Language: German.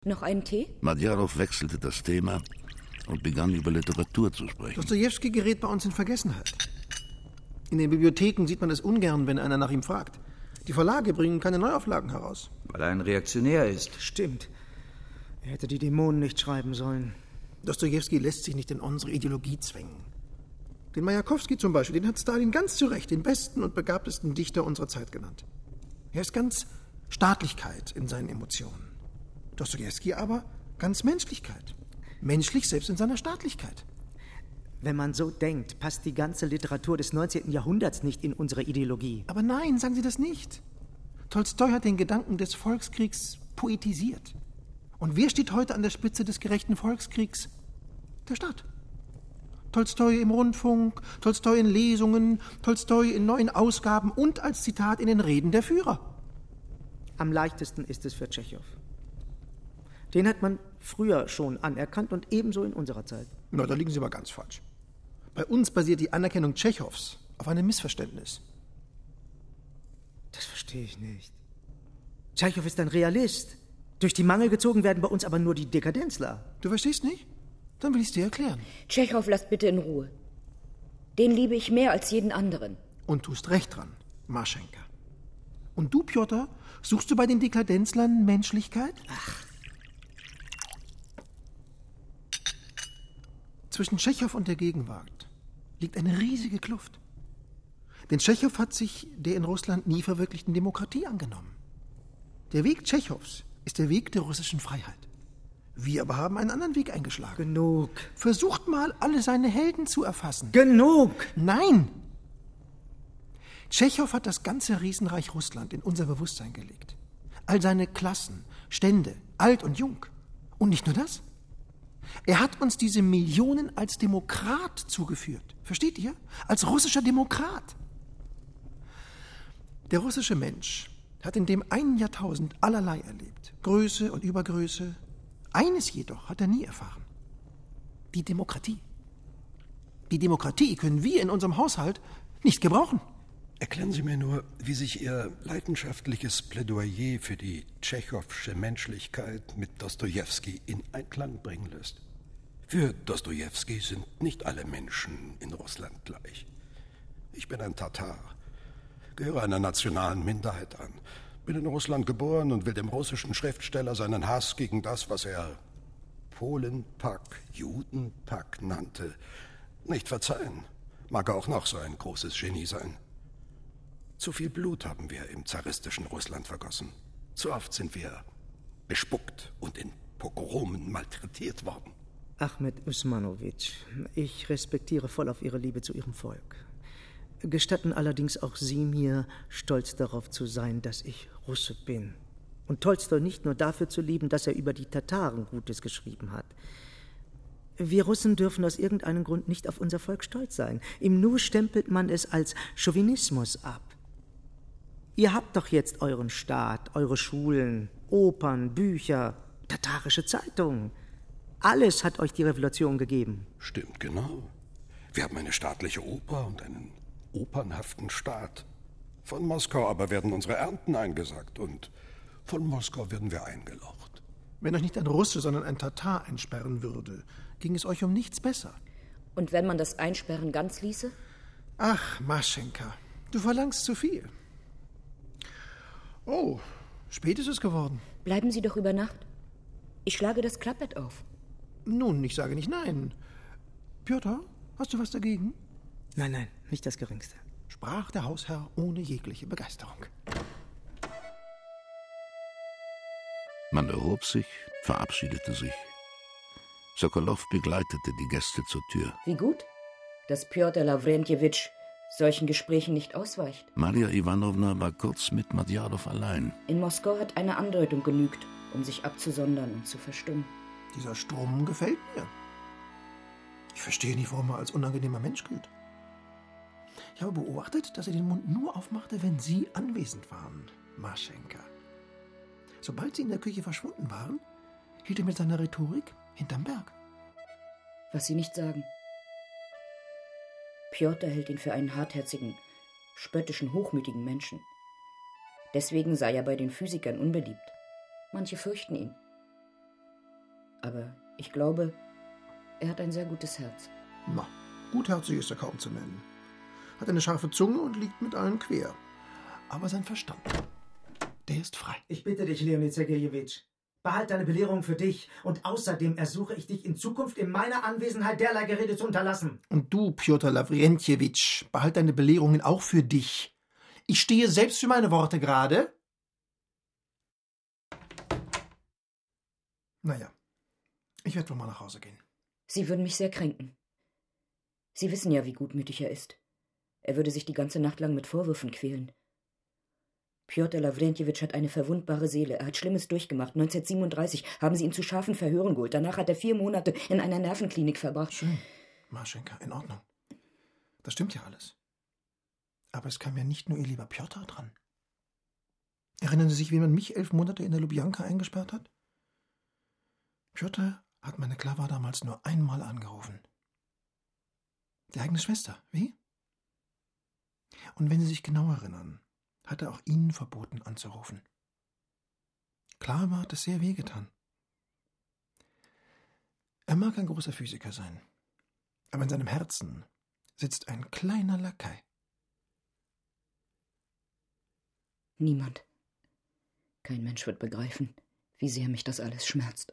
Noch einen Tee? Madjarow wechselte das Thema und begann über Literatur zu sprechen. Dostojewski gerät bei uns in Vergessenheit. In den Bibliotheken sieht man es ungern, wenn einer nach ihm fragt. Die Verlage bringen keine Neuauflagen heraus. Weil er ein Reaktionär ist. Stimmt. Er hätte die Dämonen nicht schreiben sollen. Dostojewski lässt sich nicht in unsere Ideologie zwängen. Den Majakowski zum Beispiel, den hat Stalin ganz zu Recht den besten und begabtesten Dichter unserer Zeit genannt. Er ist ganz Staatlichkeit in seinen Emotionen. Dostojewski aber ganz Menschlichkeit. Menschlich selbst in seiner Staatlichkeit. Wenn man so denkt, passt die ganze Literatur des 19. Jahrhunderts nicht in unsere Ideologie. Aber nein, sagen Sie das nicht. Tolstoi hat den Gedanken des Volkskriegs poetisiert. Und wer steht heute an der Spitze des gerechten Volkskriegs? Der Staat. Tolstoi im Rundfunk, Tolstoi in Lesungen, Tolstoi in neuen Ausgaben und als Zitat in den Reden der Führer. Am leichtesten ist es für Tschechow. Den hat man früher schon anerkannt und ebenso in unserer Zeit. Na, da liegen Sie aber ganz falsch. Bei uns basiert die Anerkennung Tschechows auf einem Missverständnis. Das verstehe ich nicht. Tschechow ist ein Realist. Durch die Mangel gezogen werden bei uns aber nur die Dekadenzler. Du verstehst nicht? Dann will ich es dir erklären. Tschechow, lasst bitte in Ruhe. Den liebe ich mehr als jeden anderen. Und tust recht dran, Marschenka. Und du, Pjotr, suchst du bei den Dekadenzlern Menschlichkeit? Ach. Zwischen Tschechow und der Gegenwart liegt eine riesige Kluft. Denn Tschechow hat sich der in Russland nie verwirklichten Demokratie angenommen. Der Weg Tschechows ist der Weg der russischen Freiheit. Wir aber haben einen anderen Weg eingeschlagen. Genug. Versucht mal, alle seine Helden zu erfassen. Genug! Nein! Tschechow hat das ganze Riesenreich Russland in unser Bewusstsein gelegt. All seine Klassen, Stände, alt und jung. Und nicht nur das. Er hat uns diese Millionen als Demokrat zugeführt. Versteht ihr? Als russischer Demokrat. Der russische Mensch hat in dem einen Jahrtausend allerlei erlebt. Größe und Übergröße. Eines jedoch hat er nie erfahren. Die Demokratie. Die Demokratie können wir in unserem Haushalt nicht gebrauchen. Erklären Sie mir nur, wie sich Ihr leidenschaftliches Plädoyer für die tschechowsche Menschlichkeit mit Dostojewski in Einklang bringen lässt. Für Dostojewski sind nicht alle Menschen in Russland gleich. Ich bin ein Tatar, gehöre einer nationalen Minderheit an, bin in Russland geboren und will dem russischen Schriftsteller seinen Hass gegen das, was er Polenpack, Judenpack nannte, nicht verzeihen. Mag er auch noch so ein großes Genie sein. Zu viel Blut haben wir im zaristischen Russland vergossen. Zu oft sind wir bespuckt und in Pogromen malträtiert worden. Ahmed Usmanowitsch, ich respektiere voll auf Ihre Liebe zu Ihrem Volk. Gestatten allerdings auch Sie mir, stolz darauf zu sein, dass ich Russe bin. Und Tolstoi nicht nur dafür zu lieben, dass er über die Tataren Gutes geschrieben hat. Wir Russen dürfen aus irgendeinem Grund nicht auf unser Volk stolz sein. Im Nu stempelt man es als Chauvinismus ab. Ihr habt doch jetzt euren Staat, eure Schulen, Opern, Bücher, tatarische Zeitungen. Alles hat euch die Revolution gegeben. Stimmt, genau. Wir haben eine staatliche Oper und einen opernhaften Staat. Von Moskau aber werden unsere Ernten eingesackt und von Moskau werden wir eingelocht. Wenn euch nicht ein Russe, sondern ein Tatar einsperren würde, ging es euch um nichts besser. Und wenn man das Einsperren ganz ließe? Ach, Maschenka, du verlangst zu viel. Oh, spät ist es geworden. Bleiben Sie doch über Nacht. Ich schlage das Klappbett auf. Nun, ich sage nicht nein. Pjotr, hast du was dagegen? Nein, nicht das Geringste. Sprach der Hausherr ohne jegliche Begeisterung. Man erhob sich, verabschiedete sich. Sokolow begleitete die Gäste zur Tür. Wie gut, dass Pjotr Lawrentjewitsch solchen Gesprächen nicht ausweicht. Maria Iwanowna war kurz mit Madjarow allein. In Moskau hat eine Andeutung genügt, um sich abzusondern und zu verstummen. Dieser Strom gefällt mir. Ich verstehe nicht, warum er als unangenehmer Mensch gilt. Ich habe beobachtet, dass er den Mund nur aufmachte, wenn Sie anwesend waren, Marschenka. Sobald Sie in der Küche verschwunden waren, hielt er mit seiner Rhetorik hinterm Berg. Was Sie nicht sagen. Pjotr hält ihn für einen hartherzigen, spöttischen, hochmütigen Menschen. Deswegen sei er bei den Physikern unbeliebt. Manche fürchten ihn. Aber ich glaube, er hat ein sehr gutes Herz. Na, gutherzig ist er kaum zu nennen. Hat eine scharfe Zunge und liegt mit allen quer. Aber sein Verstand, der ist frei. Ich bitte dich, Leonid Sergejewitsch, behalt deine Belehrung für dich und außerdem ersuche ich dich in Zukunft in meiner Anwesenheit derlei Gerede zu unterlassen. Und du, Pjotr Lawrentjewitsch, behalt deine Belehrungen auch für dich. Ich stehe selbst für meine Worte gerade. Naja, ich werde wohl mal nach Hause gehen. Sie würden mich sehr kränken. Sie wissen ja, wie gutmütig er ist. Er würde sich die ganze Nacht lang mit Vorwürfen quälen. Pjotr Lawrentjewitsch hat eine verwundbare Seele. Er hat Schlimmes durchgemacht. 1937 haben sie ihn zu scharfen Verhören geholt. Danach hat er 4 Monate in einer Nervenklinik verbracht. Schön, Marschenka, in Ordnung. Das stimmt ja alles. Aber es kam ja nicht nur Ihr lieber Pjotr dran. Erinnern Sie sich, wie man mich 11 Monate in der Lubjanka eingesperrt hat? Pjotr hat meine Klawa damals nur einmal angerufen. Die eigene Schwester, wie? Und wenn Sie sich genau erinnern, hat er auch Ihnen verboten anzurufen. Klawa hat es sehr wehgetan. Er mag ein großer Physiker sein, aber in seinem Herzen sitzt ein kleiner Lakai. Niemand. Kein Mensch wird begreifen, wie sehr mich das alles schmerzt.